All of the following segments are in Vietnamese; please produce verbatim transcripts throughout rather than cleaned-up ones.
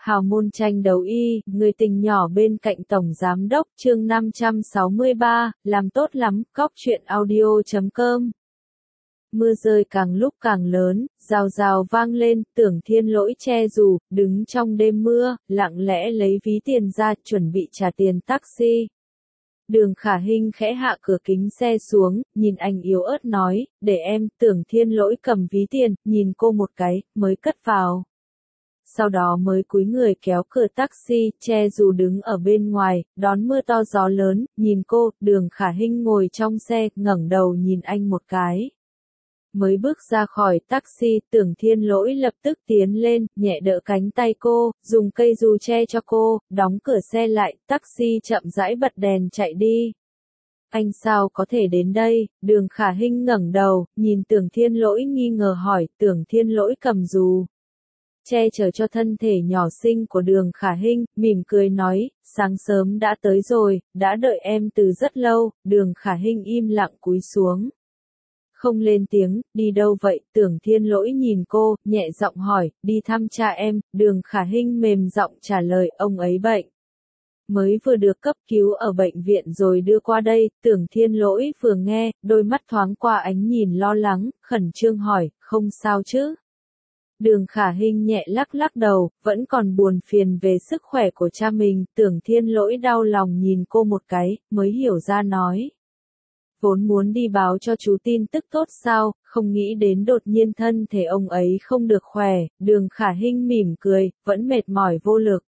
Hào môn tranh đấu y, người tình nhỏ bên cạnh tổng giám đốc, chương năm trăm sáu mươi ba, làm tốt lắm, cóc truyện audio chấm com. Mưa rơi càng lúc càng lớn, rào rào vang lên, Tưởng Thiên Lỗi che dù, đứng trong đêm mưa, lặng lẽ lấy ví tiền ra, chuẩn bị trả tiền taxi. Đường Khả Hinh khẽ hạ cửa kính xe xuống, nhìn anh yếu ớt nói, để em. Tưởng Thiên Lỗi cầm ví tiền, nhìn cô một cái, mới cất vào. Sau đó mới cúi người kéo cửa taxi, che dù đứng ở bên ngoài, đón mưa to gió lớn, nhìn cô. Đường Khả Hinh ngồi trong xe, ngẩng đầu nhìn anh một cái. Mới bước ra khỏi taxi, Tưởng Thiên Lỗi lập tức tiến lên, nhẹ đỡ cánh tay cô, dùng cây dù che cho cô, đóng cửa xe lại, taxi chậm rãi bật đèn chạy đi. Anh sao có thể đến đây? Đường Khả Hinh ngẩng đầu, nhìn Tưởng Thiên Lỗi nghi ngờ hỏi. Tưởng Thiên Lỗi cầm dù che chở cho thân thể nhỏ xinh của Đường Khả Hinh, mỉm cười nói, sáng sớm đã tới rồi, đã đợi em từ rất lâu. Đường Khả Hinh im lặng cúi xuống, không lên tiếng. Đi đâu vậy? Tưởng Thiên Lỗi nhìn cô, nhẹ giọng hỏi. Đi thăm cha em. Đường Khả Hinh mềm giọng trả lời, ông ấy bệnh. Mới vừa được cấp cứu ở bệnh viện rồi đưa qua đây. Tưởng Thiên Lỗi vừa nghe, đôi mắt thoáng qua ánh nhìn lo lắng, khẩn trương hỏi, không sao chứ? Đường Khả Hinh nhẹ lắc lắc đầu, vẫn còn buồn phiền về sức khỏe của cha mình. Tưởng Thiên Lỗi đau lòng nhìn cô một cái, mới hiểu ra nói. Vốn muốn đi báo cho chú tin tức tốt sao, không nghĩ đến đột nhiên thân thể ông ấy không được khỏe. Đường Khả Hinh mỉm cười, vẫn mệt mỏi vô lực.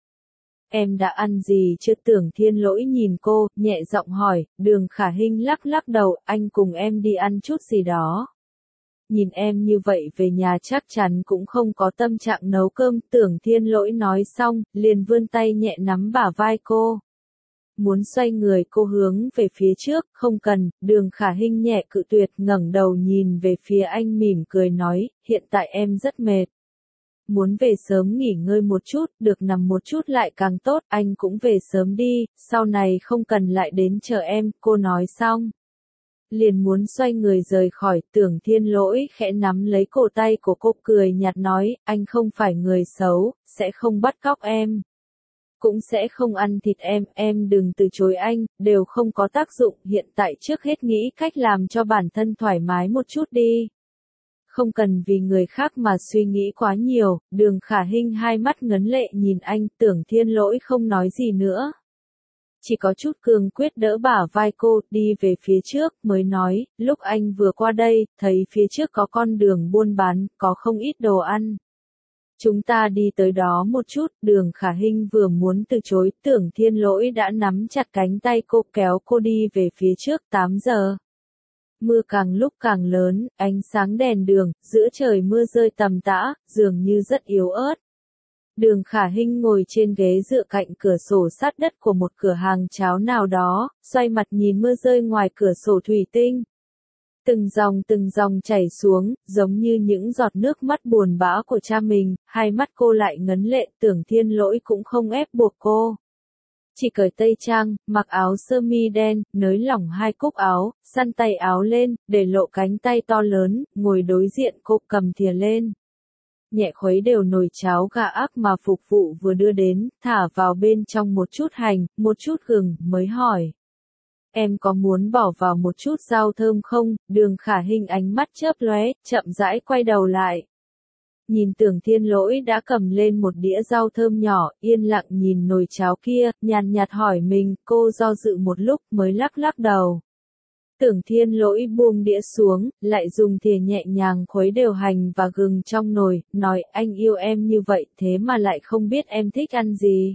Em đã ăn gì chưa? Tưởng Thiên Lỗi nhìn cô, nhẹ giọng hỏi. Đường Khả Hinh lắc lắc đầu, anh cùng em đi ăn chút gì đó. Nhìn em như vậy về nhà chắc chắn cũng không có tâm trạng nấu cơm. Tưởng Thiên Lỗi nói xong, liền vươn tay nhẹ nắm bả vai cô. Muốn xoay người cô hướng về phía trước, không cần. Đường Khả Hinh nhẹ cự tuyệt, ngẩng đầu nhìn về phía anh mỉm cười nói, hiện tại em rất mệt. Muốn về sớm nghỉ ngơi một chút, được nằm một chút lại càng tốt, anh cũng về sớm đi, sau này không cần lại đến chờ em. Cô nói xong, liền muốn xoay người rời khỏi. Tưởng Thiên Lỗi khẽ nắm lấy cổ tay của cô, cười nhạt nói, anh không phải người xấu, sẽ không bắt cóc em. Cũng sẽ không ăn thịt em, em đừng từ chối anh, đều không có tác dụng. Hiện tại trước hết nghĩ cách làm cho bản thân thoải mái một chút đi. Không cần vì người khác mà suy nghĩ quá nhiều. Đường Khả Hinh hai mắt ngấn lệ nhìn anh. Tưởng Thiên Lỗi không nói gì nữa, chỉ có chút cương quyết đỡ bả vai cô, đi về phía trước, mới nói, lúc anh vừa qua đây, thấy phía trước có con đường buôn bán, có không ít đồ ăn. Chúng ta đi tới đó một chút. Đường Khả Hinh vừa muốn từ chối, Tưởng Thiên Lỗi đã nắm chặt cánh tay cô, kéo cô đi về phía trước. Tám giờ. Mưa càng lúc càng lớn, ánh sáng đèn đường, giữa trời mưa rơi tầm tã, dường như rất yếu ớt. Đường Khả Hinh ngồi trên ghế dựa cạnh cửa sổ sát đất của một cửa hàng cháo nào đó, xoay mặt nhìn mưa rơi ngoài cửa sổ thủy tinh. Từng dòng từng dòng chảy xuống, giống như những giọt nước mắt buồn bã của cha mình. Hai mắt cô lại ngấn lệ. Tưởng Thiên Lỗi cũng không ép buộc cô, chỉ cởi tây trang, mặc áo sơ mi đen, nới lỏng hai cúc áo, xăn tay áo lên, để lộ cánh tay to lớn, ngồi đối diện cô, cầm thìa lên. Nhẹ khuấy đều nồi cháo gà ác mà phục vụ vừa đưa đến, thả vào bên trong một chút hành, một chút gừng, mới hỏi. Em có muốn bỏ vào một chút rau thơm không? Đường Khả Hinh ánh mắt chớp lóe, chậm rãi quay đầu lại. Nhìn Tưởng Thiên Lỗi đã cầm lên một đĩa rau thơm nhỏ, yên lặng nhìn nồi cháo kia, nhàn nhạt hỏi mình. Cô do dự một lúc mới lắc lắc đầu. Tưởng Thiên Lỗi buông đĩa xuống, lại dùng thìa nhẹ nhàng khuấy đều hành và gừng trong nồi, nói, anh yêu em như vậy thế mà lại không biết em thích ăn gì.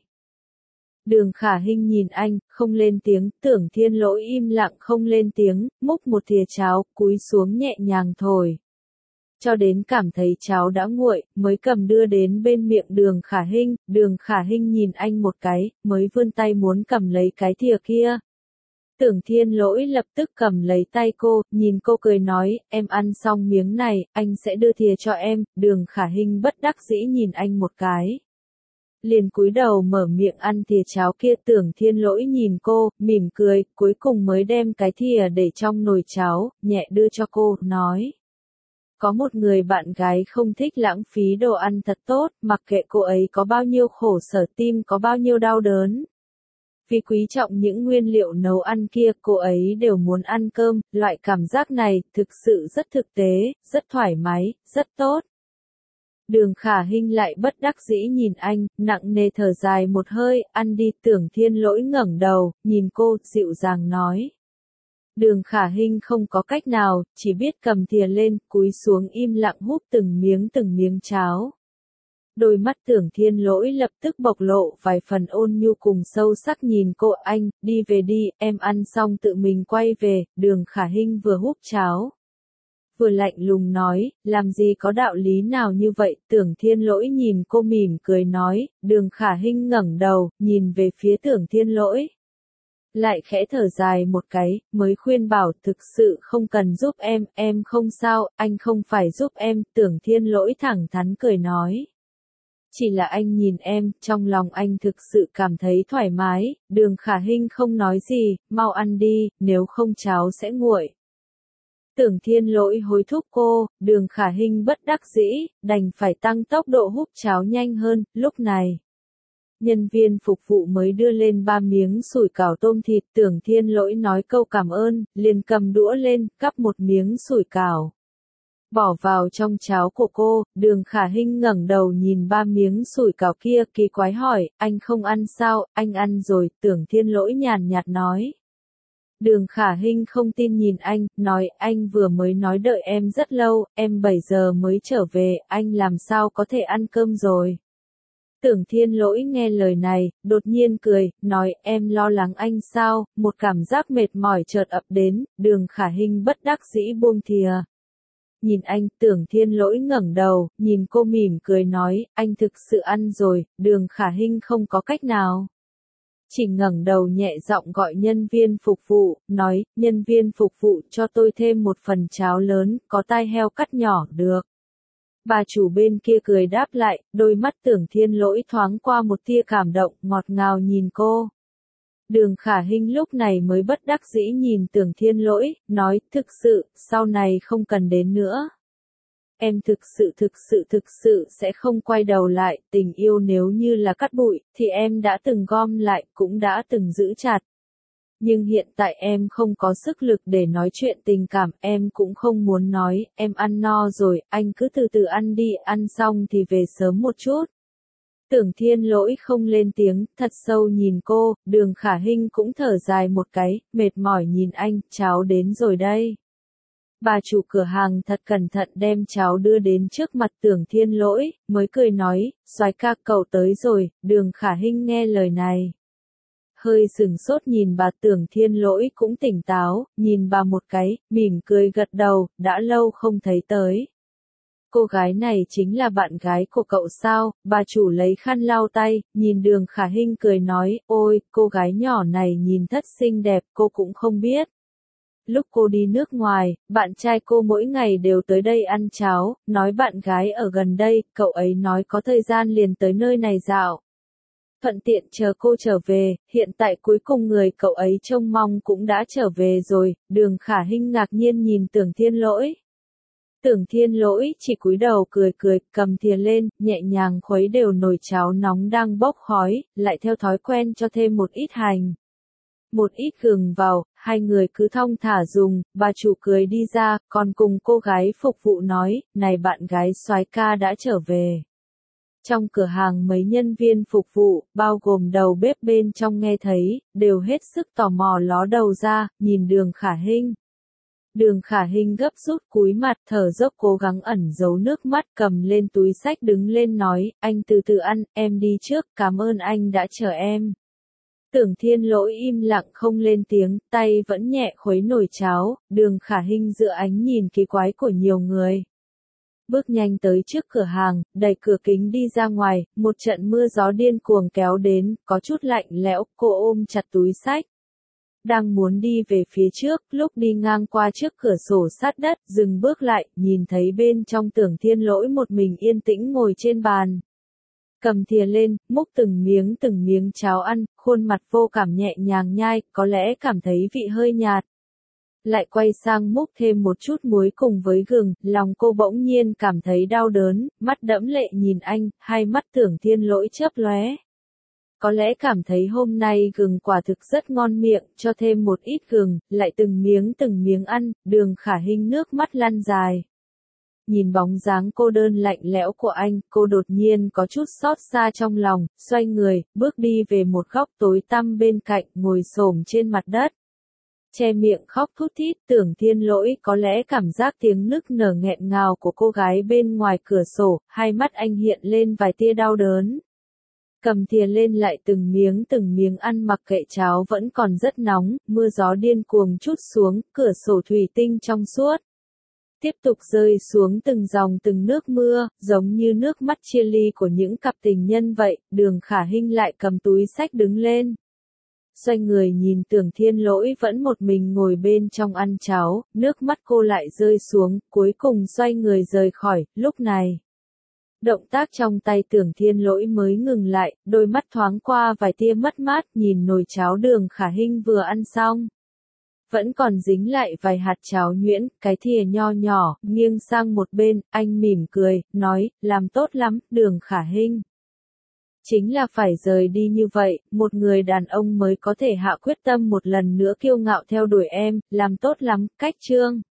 Đường Khả Hinh nhìn anh, không lên tiếng. Tưởng Thiên Lỗi im lặng không lên tiếng, múc một thìa cháo, cúi xuống nhẹ nhàng thổi. Cho đến cảm thấy cháo đã nguội, mới cầm đưa đến bên miệng Đường Khả Hinh. Đường Khả Hinh nhìn anh một cái, mới vươn tay muốn cầm lấy cái thìa kia. Tưởng Thiên Lỗi lập tức cầm lấy tay cô, nhìn cô cười nói, em ăn xong miếng này, anh sẽ đưa thìa cho em. Đường Khả Hinh bất đắc dĩ nhìn anh một cái, liền cúi đầu mở miệng ăn thìa cháo kia. Tưởng Thiên Lỗi nhìn cô, mỉm cười, cuối cùng mới đem cái thìa để trong nồi cháo, nhẹ đưa cho cô, nói. Có một người bạn gái không thích lãng phí đồ ăn thật tốt, mặc kệ cô ấy có bao nhiêu khổ sở, tim có bao nhiêu đau đớn. Vì quý trọng những nguyên liệu nấu ăn kia, cô ấy đều muốn ăn cơm, loại cảm giác này thực sự rất thực tế, rất thoải mái, rất tốt. Đường Khả Hinh lại bất đắc dĩ nhìn anh, nặng nề thở dài một hơi, ăn đi. Tưởng Thiên Lỗi ngẩng đầu, nhìn cô, dịu dàng nói. Đường Khả Hinh không có cách nào, chỉ biết cầm thìa lên, cúi xuống im lặng húp từng miếng từng miếng cháo. Đôi mắt Tưởng Thiên Lỗi lập tức bộc lộ vài phần ôn nhu cùng sâu sắc nhìn cô. Anh, đi về đi, em ăn xong tự mình quay về. Đường Khả Hinh vừa húp cháo, vừa lạnh lùng nói, làm gì có đạo lý nào như vậy. Tưởng Thiên Lỗi nhìn cô mỉm cười nói. Đường Khả Hinh ngẩng đầu, nhìn về phía Tưởng Thiên Lỗi, lại khẽ thở dài một cái, mới khuyên bảo, thực sự không cần giúp em, em không sao, anh không phải giúp em. Tưởng Thiên Lỗi thẳng thắn cười nói. Chỉ là anh nhìn em, trong lòng anh thực sự cảm thấy thoải mái. Đường Khả Hinh không nói gì, mau ăn đi, nếu không cháo sẽ nguội. Tưởng Thiên Lỗi hối thúc cô, Đường Khả Hinh bất đắc dĩ, đành phải tăng tốc độ húp cháo nhanh hơn. Lúc này, nhân viên phục vụ mới đưa lên ba miếng sủi cảo tôm thịt. Tưởng Thiên Lỗi nói câu cảm ơn, liền cầm đũa lên, cắp một miếng sủi cảo, bỏ vào trong cháo của cô. Đường Khả Hinh ngẩng đầu nhìn ba miếng sủi cảo kia, kỳ quái hỏi, anh không ăn sao? Anh ăn rồi. Tưởng Thiên Lỗi nhàn nhạt nói. Đường Khả Hinh không tin nhìn anh, nói, anh vừa mới nói đợi em rất lâu, em bảy giờ mới trở về, anh làm sao có thể ăn cơm rồi. Tưởng Thiên Lỗi nghe lời này, đột nhiên cười, nói, em lo lắng anh sao? Một cảm giác mệt mỏi chợt ập đến. Đường Khả Hinh bất đắc dĩ buông thìa. Nhìn anh. Tưởng Thiên Lỗi ngẩng đầu, nhìn cô mỉm cười nói, anh thực sự ăn rồi. Đường Khả Hinh không có cách nào, chỉ ngẩng đầu nhẹ giọng gọi nhân viên phục vụ, nói, nhân viên phục vụ cho tôi thêm một phần cháo lớn, có tai heo cắt nhỏ được. Bà chủ bên kia cười đáp lại, đôi mắt Tưởng Thiên Lỗi thoáng qua một tia cảm động, ngọt ngào nhìn cô. Đường Khả Hinh lúc này mới bất đắc dĩ nhìn Tưởng Thiên Lỗi, nói, thực sự, sau này không cần đến nữa. Em thực sự thực sự thực sự sẽ không quay đầu lại. Tình yêu nếu như là cát bụi, thì em đã từng gom lại, cũng đã từng giữ chặt. Nhưng hiện tại em không có sức lực để nói chuyện tình cảm, em cũng không muốn nói, em ăn no rồi, anh cứ từ từ ăn đi, ăn xong thì về sớm một chút. Tưởng Thiên Lỗi không lên tiếng, thật sâu nhìn cô. Đường Khả Hinh cũng thở dài một cái, mệt mỏi nhìn anh, cháo đến rồi đây. Bà chủ cửa hàng thật cẩn thận đem cháo đưa đến trước mặt Tưởng Thiên Lỗi, mới cười nói, soái ca cậu tới rồi. Đường Khả Hinh nghe lời này, hơi sừng sốt nhìn bà. Tưởng Thiên Lỗi cũng tỉnh táo, nhìn bà một cái, mỉm cười gật đầu, đã lâu không thấy tới. Cô gái này chính là bạn gái của cậu sao? Bà chủ lấy khăn lau tay, nhìn Đường Khả Hinh cười nói, ôi, cô gái nhỏ này nhìn thật xinh đẹp, cô cũng không biết. Lúc cô đi nước ngoài, bạn trai cô mỗi ngày đều tới đây ăn cháo, nói bạn gái ở gần đây, cậu ấy nói có thời gian liền tới nơi này dạo. Thuận tiện chờ cô trở về, hiện tại cuối cùng người cậu ấy trông mong cũng đã trở về rồi. Đường Khả Hinh ngạc nhiên nhìn Tưởng Thiên Lỗi. Tưởng Thiên Lỗi chỉ cúi đầu cười cười, cầm thìa lên, nhẹ nhàng khuấy đều nồi cháo nóng đang bốc khói, lại theo thói quen cho thêm một ít hành, một ít gừng vào, hai người cứ thong thả dùng. Bà chủ cười đi ra, còn cùng cô gái phục vụ nói, này bạn gái soái ca đã trở về. Trong cửa hàng mấy nhân viên phục vụ, bao gồm đầu bếp bên trong nghe thấy, đều hết sức tò mò ló đầu ra, nhìn Đường Khả Hinh. Đường Khả Hinh gấp rút cúi mặt, thở dốc cố gắng ẩn giấu nước mắt, cầm lên túi xách đứng lên nói, anh từ từ ăn, em đi trước, cảm ơn anh đã chờ em. Tưởng Thiên Lỗi im lặng không lên tiếng, tay vẫn nhẹ khuấy nồi cháo. Đường Khả Hinh giữa ánh nhìn kỳ quái của nhiều người, bước nhanh tới trước cửa hàng, đẩy cửa kính đi ra ngoài. Một trận mưa gió điên cuồng kéo đến, có chút lạnh lẽo. Cô ôm chặt túi xách, đang muốn đi về phía trước, lúc đi ngang qua trước cửa sổ sát đất, dừng bước lại, nhìn thấy bên trong Tưởng Thiên Lỗi một mình yên tĩnh ngồi trên bàn. Cầm thìa lên, múc từng miếng từng miếng cháo ăn, khuôn mặt vô cảm nhẹ nhàng nhai, có lẽ cảm thấy vị hơi nhạt. Lại quay sang múc thêm một chút muối cùng với gừng, lòng cô bỗng nhiên cảm thấy đau đớn, mắt đẫm lệ nhìn anh, hai mắt Tưởng Thiên Lỗi chớp lóe. Có lẽ cảm thấy hôm nay gừng quả thực rất ngon miệng, cho thêm một ít gừng, lại từng miếng từng miếng ăn, Đường Khả Hinh nước mắt lăn dài. Nhìn bóng dáng cô đơn lạnh lẽo của anh, cô đột nhiên có chút xót xa trong lòng, xoay người, bước đi về một góc tối tăm bên cạnh, ngồi xổm trên mặt đất. Che miệng khóc thút thít, Tưởng Thiên Lỗi có lẽ cảm giác tiếng nức nở nghẹn ngào của cô gái bên ngoài cửa sổ, hai mắt anh hiện lên vài tia đau đớn. Cầm thìa lên lại từng miếng từng miếng ăn, mặc kệ cháo vẫn còn rất nóng, mưa gió điên cuồng trút xuống, cửa sổ thủy tinh trong suốt. Tiếp tục rơi xuống từng dòng từng nước mưa, giống như nước mắt chia ly của những cặp tình nhân vậy. Đường Khả Hinh lại cầm túi xách đứng lên. Xoay người nhìn Tưởng Thiên Lỗi vẫn một mình ngồi bên trong ăn cháo, nước mắt cô lại rơi xuống, cuối cùng xoay người rời khỏi. Lúc này, động tác trong tay Tưởng Thiên Lỗi mới ngừng lại, đôi mắt thoáng qua vài tia mất mát, nhìn nồi cháo Đường Khả Hinh vừa ăn xong. Vẫn còn dính lại vài hạt cháo nhuyễn, cái thìa nho nhỏ, nghiêng sang một bên, anh mỉm cười, nói, làm tốt lắm, Đường Khả Hinh. Chính là phải rời đi như vậy, một người đàn ông mới có thể hạ quyết tâm một lần nữa kiêu ngạo theo đuổi em, làm tốt lắm, cách chương.